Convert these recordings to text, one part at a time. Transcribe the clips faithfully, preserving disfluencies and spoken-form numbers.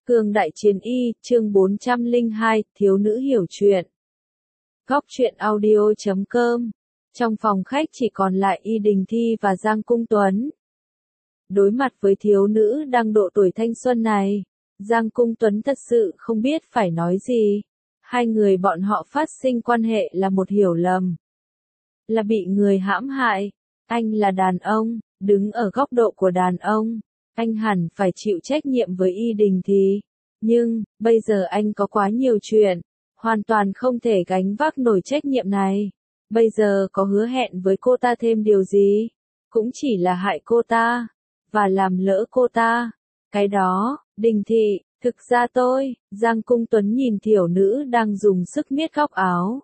Cương Đại Chiến Y, chương bốn trăm lẻ hai, Thiếu nữ hiểu chuyện. Góc truyện audio chấm com. Trong phòng khách chỉ còn lại Y Đình Thi và Giang Cung Tuấn. Đối mặt với thiếu nữ đang độ tuổi thanh xuân này, Giang Cung Tuấn thật sự không biết phải nói gì. Hai người bọn họ phát sinh quan hệ là một hiểu lầm. Là bị người hãm hại. Anh là đàn ông, đứng ở góc độ của đàn ông. Anh hẳn phải chịu trách nhiệm với Y Đình Thi. Nhưng, bây giờ anh có quá nhiều chuyện, hoàn toàn không thể gánh vác nổi trách nhiệm này. Bây giờ có hứa hẹn với cô ta thêm điều gì, cũng chỉ là hại cô ta, và làm lỡ cô ta. Cái đó, Đình Thị, thực ra tôi, Giang Cung Tuấn nhìn thiểu nữ đang dùng sức miết góc áo.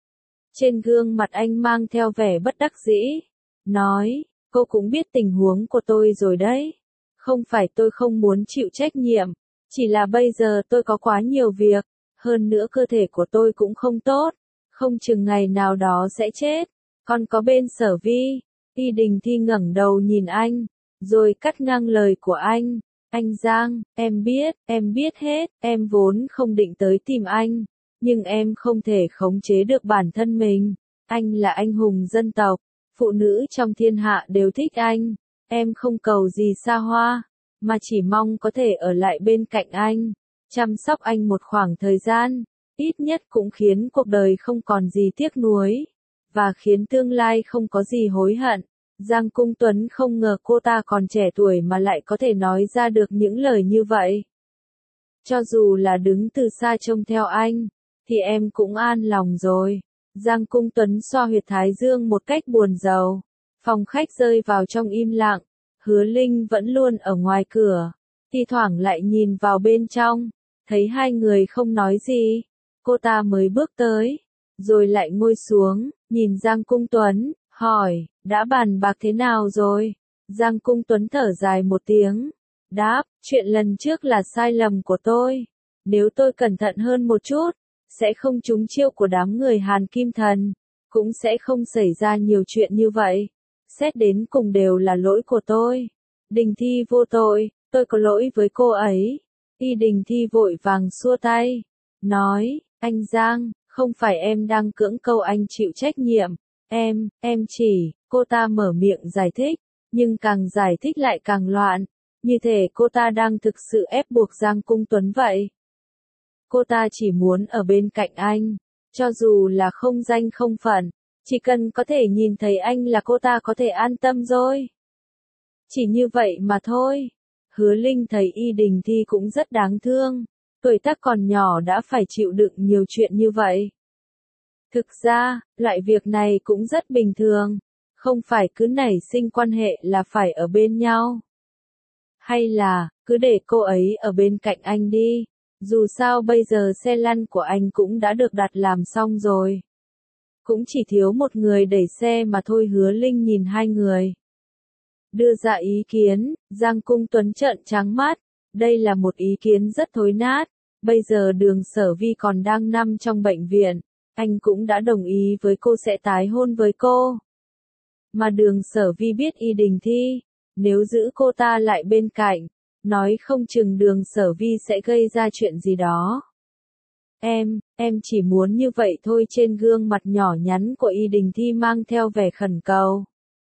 Trên gương mặt anh mang theo vẻ bất đắc dĩ, nói, cô cũng biết tình huống của tôi rồi đấy. Không phải tôi không muốn chịu trách nhiệm, chỉ là bây giờ tôi có quá nhiều việc, hơn nữa cơ thể của tôi cũng không tốt, không chừng ngày nào đó sẽ chết. Còn có bên Sở Vi. Y Đình Thi ngẩng đầu nhìn anh, rồi cắt ngang lời của anh. Anh Giang, em biết, em biết hết, em vốn không định tới tìm anh, nhưng em không thể khống chế được bản thân mình. Anh là anh hùng dân tộc, phụ nữ trong thiên hạ đều thích anh. Em không cầu gì xa hoa, mà chỉ mong có thể ở lại bên cạnh anh, chăm sóc anh một khoảng thời gian, ít nhất cũng khiến cuộc đời không còn gì tiếc nuối, và khiến tương lai không có gì hối hận. Giang Cung Tuấn không ngờ cô ta còn trẻ tuổi mà lại có thể nói ra được những lời như vậy. Cho dù là đứng từ xa trông theo anh, thì em cũng an lòng rồi. Giang Cung Tuấn xoa huyệt thái dương một cách buồn rầu. Phòng khách rơi vào trong im lặng. Hứa Linh vẫn luôn ở ngoài cửa, thi thoảng lại nhìn vào bên trong, thấy hai người không nói gì, cô ta mới bước tới, rồi lại ngồi xuống, nhìn Giang Cung Tuấn, hỏi, đã bàn bạc thế nào rồi? Giang Cung Tuấn thở dài một tiếng, đáp, chuyện lần trước là sai lầm của tôi, nếu tôi cẩn thận hơn một chút, sẽ không trúng chiêu của đám người Hàn Kim Thần, cũng sẽ không xảy ra nhiều chuyện như vậy. Xét đến cùng đều là lỗi của tôi. Đình Thi vô tội, tôi có lỗi với cô ấy. Y Đình Thi vội vàng xua tay, nói, anh Giang, không phải em đang cưỡng câu anh chịu trách nhiệm. Em, em chỉ, cô ta mở miệng giải thích, nhưng càng giải thích lại càng loạn, như thể cô ta đang thực sự ép buộc Giang Cung Tuấn vậy. Cô ta chỉ muốn ở bên cạnh anh, cho dù là không danh không phận. Chỉ cần có thể nhìn thấy anh là cô ta có thể an tâm rồi. Chỉ như vậy mà thôi. Hứa Linh thấy Y Đình Thi cũng rất đáng thương. Tuổi tác còn nhỏ đã phải chịu đựng nhiều chuyện như vậy. Thực ra, loại việc này cũng rất bình thường. Không phải cứ nảy sinh quan hệ là phải ở bên nhau. Hay là, cứ để cô ấy ở bên cạnh anh đi. Dù sao bây giờ xe lăn của anh cũng đã được đặt làm xong rồi. Cũng chỉ thiếu một người đẩy xe mà thôi. Hứa Linh nhìn hai người đưa ra ý kiến, Giang Cung Tuấn trợn trắng mắt, đây là một ý kiến rất thối nát, bây giờ Đường Sở Vi còn đang nằm trong bệnh viện, anh cũng đã đồng ý với cô sẽ tái hôn với cô. Mà Đường Sở Vi biết Y Đình Thi, nếu giữ cô ta lại bên cạnh, nói không chừng Đường Sở Vi sẽ gây ra chuyện gì đó. Em, em chỉ muốn như vậy thôi. Trên gương mặt nhỏ nhắn của Y Đình Thi mang theo vẻ khẩn cầu.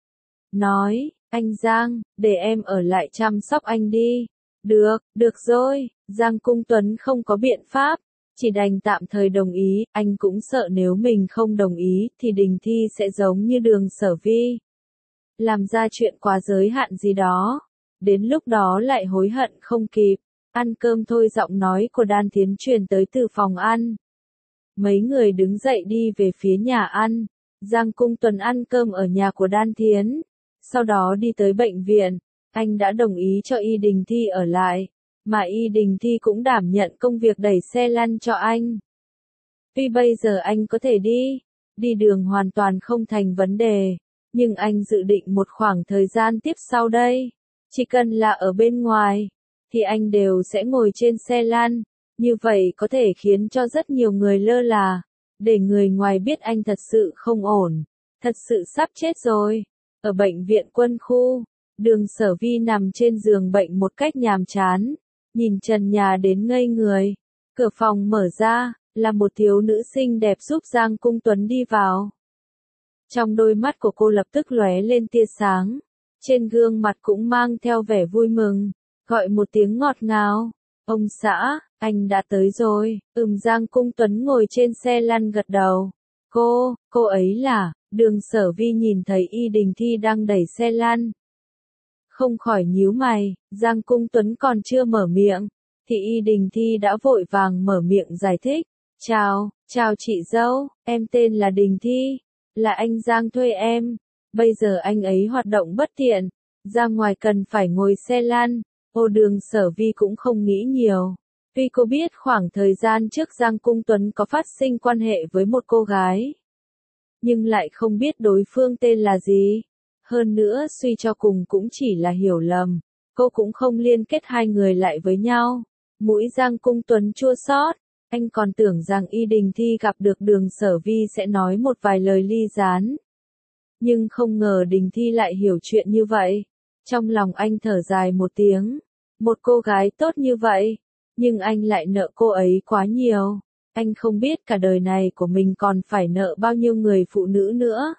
Nói, anh Giang, để em ở lại chăm sóc anh đi. Được, được rồi. Giang Cung Tuấn không có biện pháp, chỉ đành tạm thời đồng ý. Anh cũng sợ nếu mình không đồng ý thì Đình Thi sẽ giống như Đường Sở Vi, làm ra chuyện quá giới hạn gì đó. Đến lúc đó lại hối hận không kịp. Ăn cơm thôi. Giọng nói của Đan Thiến truyền tới từ phòng ăn. Mấy người đứng dậy đi về phía nhà ăn. Giang Cung Tuấn ăn cơm ở nhà của Đan Thiến, sau đó đi tới bệnh viện. Anh đã đồng ý cho Y Đình Thi ở lại, mà Y Đình Thi cũng đảm nhận công việc đẩy xe lăn cho anh. Tuy bây giờ anh có thể đi, đi đường hoàn toàn không thành vấn đề, nhưng anh dự định một khoảng thời gian tiếp sau đây, chỉ cần là ở bên ngoài, thì anh đều sẽ ngồi trên xe lăn, như vậy có thể khiến cho rất nhiều người lơ là, để người ngoài biết anh thật sự không ổn, thật sự sắp chết rồi. Ở bệnh viện quân khu, Đường Sở Vi nằm trên giường bệnh một cách nhàm chán, nhìn trần nhà đến ngây người. Cửa phòng mở ra, là một thiếu nữ xinh đẹp giúp Giang Cung Tuấn đi vào. Trong đôi mắt của cô lập tức lóe lên tia sáng, trên gương mặt cũng mang theo vẻ vui mừng, gọi một tiếng ngọt ngào. Ông xã, anh đã tới rồi. Ừm, Giang Cung Tuấn ngồi trên xe lăn gật đầu. Cô, cô ấy là, Đường Sở Vi nhìn thấy Y Đình Thi đang đẩy xe lăn. Không khỏi nhíu mày, Giang Cung Tuấn còn chưa mở miệng, thì Y Đình Thi đã vội vàng mở miệng giải thích. Chào, chào chị dâu, em tên là Đình Thi, là anh Giang thuê em. Bây giờ anh ấy hoạt động bất tiện, ra ngoài cần phải ngồi xe lăn. Ô Đường Sở Vi cũng không nghĩ nhiều. Tuy cô biết khoảng thời gian trước Giang Cung Tuấn có phát sinh quan hệ với một cô gái, nhưng lại không biết đối phương tên là gì. Hơn nữa suy cho cùng cũng chỉ là hiểu lầm, cô cũng không liên kết hai người lại với nhau. Mũi Giang Cung Tuấn chua xót, anh còn tưởng rằng Y Đình Thi gặp được Đường Sở Vi sẽ nói một vài lời ly gián. Nhưng không ngờ Đình Thi lại hiểu chuyện như vậy. Trong lòng anh thở dài một tiếng, một cô gái tốt như vậy, nhưng anh lại nợ cô ấy quá nhiều. Anh không biết cả đời này của mình còn phải nợ bao nhiêu người phụ nữ nữa.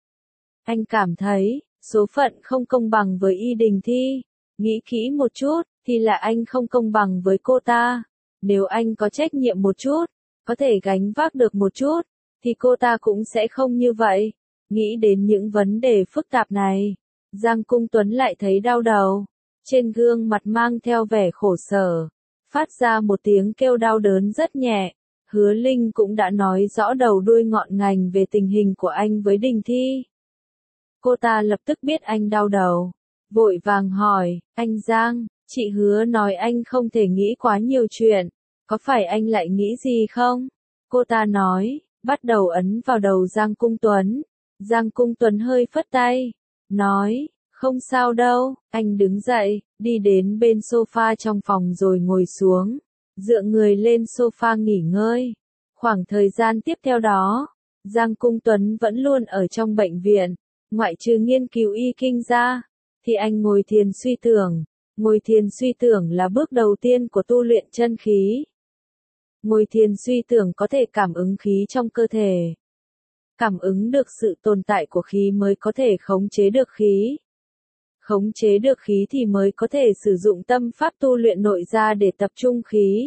Anh cảm thấy, số phận không công bằng với Y Đình Thi. Nghĩ kỹ một chút, thì là anh không công bằng với cô ta. Nếu anh có trách nhiệm một chút, có thể gánh vác được một chút, thì cô ta cũng sẽ không như vậy. Nghĩ đến những vấn đề phức tạp này, Giang Cung Tuấn lại thấy đau đầu. Trên gương mặt mang theo vẻ khổ sở, phát ra một tiếng kêu đau đớn rất nhẹ. Hứa Linh cũng đã nói rõ đầu đuôi ngọn ngành về tình hình của anh với Đình Thi. Cô ta lập tức biết anh đau đầu, vội vàng hỏi, anh Giang, chị Hứa nói anh không thể nghĩ quá nhiều chuyện, có phải anh lại nghĩ gì không? Cô ta nói, bắt đầu ấn vào đầu Giang Cung Tuấn. Giang Cung Tuấn hơi phất tay, nói, không sao đâu. Anh đứng dậy, đi đến bên sofa trong phòng rồi ngồi xuống, dựa người lên sofa nghỉ ngơi. Khoảng thời gian tiếp theo đó, Giang Cung Tuấn vẫn luôn ở trong bệnh viện, ngoại trừ nghiên cứu y kinh ra, thì anh ngồi thiền suy tưởng. Ngồi thiền suy tưởng là bước đầu tiên của tu luyện chân khí. Ngồi thiền suy tưởng có thể cảm ứng khí trong cơ thể. Cảm ứng được sự tồn tại của khí mới có thể khống chế được khí. Khống chế được khí thì mới có thể sử dụng tâm pháp tu luyện nội ra để tập trung khí,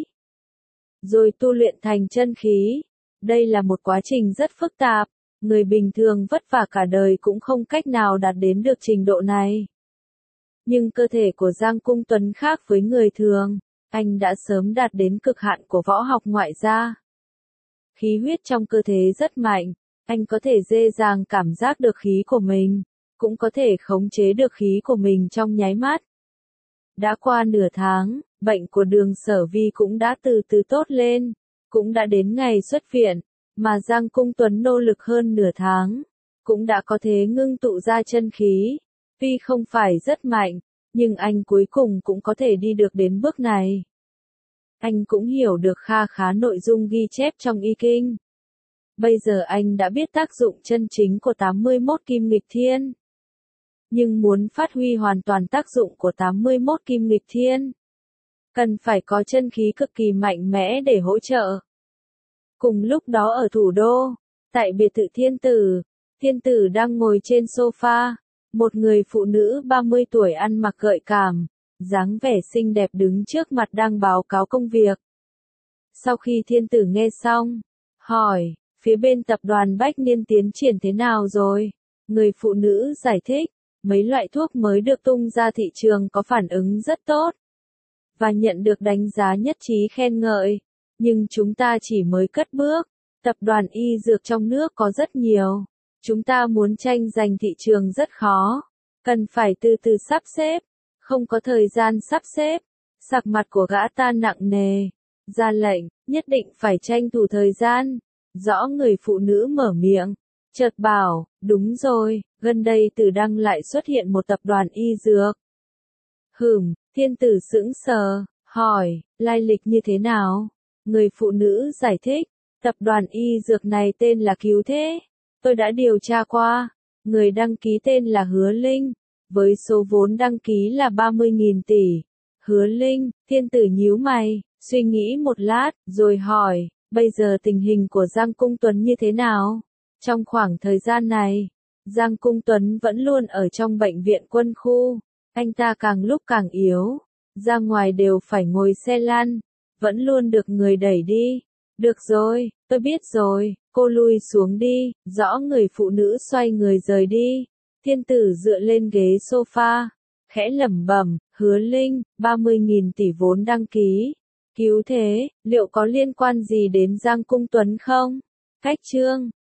rồi tu luyện thành chân khí. Đây là một quá trình rất phức tạp, người bình thường vất vả cả đời cũng không cách nào đạt đến được trình độ này. Nhưng cơ thể của Giang Cung Tuấn khác với người thường, anh đã sớm đạt đến cực hạn của võ học ngoại gia. Khí huyết trong cơ thể rất mạnh, anh có thể dễ dàng cảm giác được khí của mình, cũng có thể khống chế được khí của mình trong nháy mắt. Đã qua nửa tháng, bệnh của Đường Sở Vi cũng đã từ từ tốt lên, cũng đã đến ngày xuất viện, mà Giang Cung Tuấn nỗ lực hơn nửa tháng, cũng đã có thể ngưng tụ ra chân khí. Tuy không phải rất mạnh, nhưng anh cuối cùng cũng có thể đi được đến bước này. Anh cũng hiểu được kha khá nội dung ghi chép trong y kinh. Bây giờ anh đã biết tác dụng chân chính của tám mươi mốt kim nghịch thiên. Nhưng muốn phát huy hoàn toàn tác dụng của tám mươi mốt kim nghịch thiên, cần phải có chân khí cực kỳ mạnh mẽ để hỗ trợ. Cùng lúc đó ở thủ đô, tại biệt thự Thiên Tử, Thiên Tử đang ngồi trên sofa. Một người phụ nữ ba mươi tuổi ăn mặc gợi cảm, dáng vẻ xinh đẹp đứng trước mặt đang báo cáo công việc. Sau khi Thiên Tử nghe xong, hỏi, phía bên tập đoàn Bách Niên tiến triển thế nào rồi? Người phụ nữ giải thích, mấy loại thuốc mới được tung ra thị trường có phản ứng rất tốt, và nhận được đánh giá nhất trí khen ngợi. Nhưng chúng ta chỉ mới cất bước, tập đoàn y dược trong nước có rất nhiều. Chúng ta muốn tranh giành thị trường rất khó, cần phải từ từ sắp xếp, không có thời gian sắp xếp. Sắc mặt của gã ta nặng nề, ra lệnh, nhất định phải tranh thủ thời gian. Rõ người phụ nữ mở miệng, chợt bảo, đúng rồi, gần đây Tử Đăng lại xuất hiện một tập đoàn y dược. Hửm, Thiên Tử sững sờ, hỏi, lai lịch như thế nào? Người phụ nữ giải thích, tập đoàn y dược này tên là Cứu Thế. Tôi đã điều tra qua, người đăng ký tên là Hứa Linh, với số vốn đăng ký là ba mươi nghìn tỷ. Hứa Linh, thiên tử nhíu mày, suy nghĩ một lát, rồi hỏi, bây giờ tình hình của Giang Cung Tuấn như thế nào? Trong khoảng thời gian này, Giang Cung Tuấn vẫn luôn ở trong bệnh viện quân khu, anh ta càng lúc càng yếu, ra ngoài đều phải ngồi xe lăn, vẫn luôn được người đẩy đi. Được rồi, tôi biết rồi, cô lui xuống đi, rõ người phụ nữ xoay người rời đi. Thiên tử dựa lên ghế sofa, khẽ lẩm bẩm, Hứa Linh, ba mươi nghìn tỷ vốn đăng ký. Cứu thế, liệu có liên quan gì đến Giang Cung Tuấn không? Cách chương